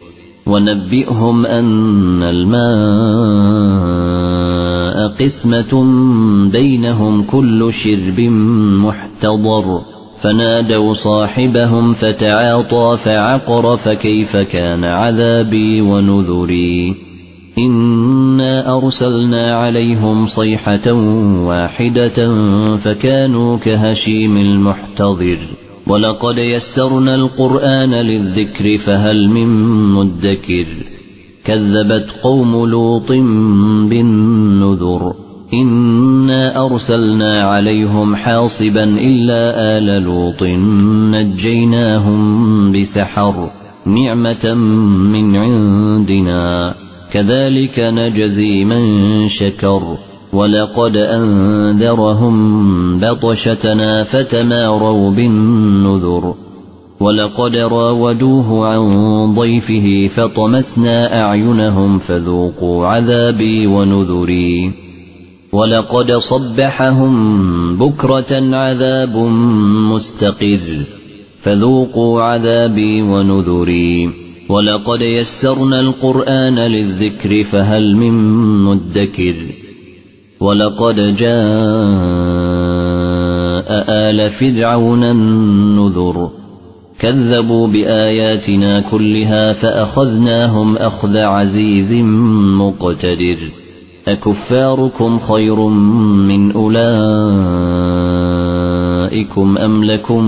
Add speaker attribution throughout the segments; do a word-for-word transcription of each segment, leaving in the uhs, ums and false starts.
Speaker 1: ونبئهم أن الماء قسمة بينهم كل شرب محتضر فنادوا صاحبهم فتعاطى فعقر فكيف كان عذابي ونذري إنا أرسلنا عليهم صيحة واحدة فكانوا كهشيم المحتضر ولقد يسرنا القرآن للذكر فهل من مدكر كذبت قوم لوط بالنذر إنا أرسلنا عليهم حاصبا إلا آل لوط نجيناهم بسحر نعمة من عندنا كذلك نجزي من شكر ولقد أنذرهم بطشتنا فتماروا بالنذر ولقد راودوه عن ضيفه فطمسنا أعينهم فذوقوا عذابي ونذري ولقد صبحهم بكرة عذاب مستقر فذوقوا عذابي ونذري ولقد يسرنا القرآن للذكر فهل من مدكر ولقد جاء آل فرعون النذر كذبوا بآياتنا كلها فأخذناهم أخذ عزيز مقتدر أكفاركم خير من أولئكم أم لكم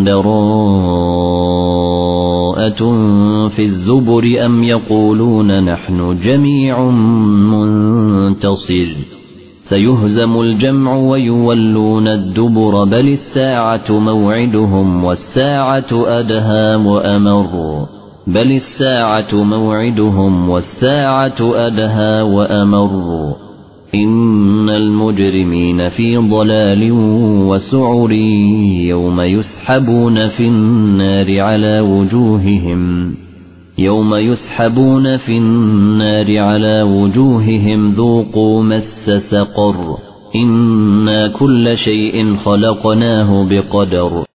Speaker 1: براءة في الزبر أم يقولون نحن جميع منتصر سيهزم الجمع ويولون الدبر بل الساعة موعدهم والساعة أدهى وأمر بل الساعة موعدهم والساعة أدهى وأمر إن المجرمين في ضلال وسعر يوم يسحبون في النار على وجوههم يوم يسحبون في النار على وجوههم ذوقوا مس سقر إنا كل شيء خلقناه بقدر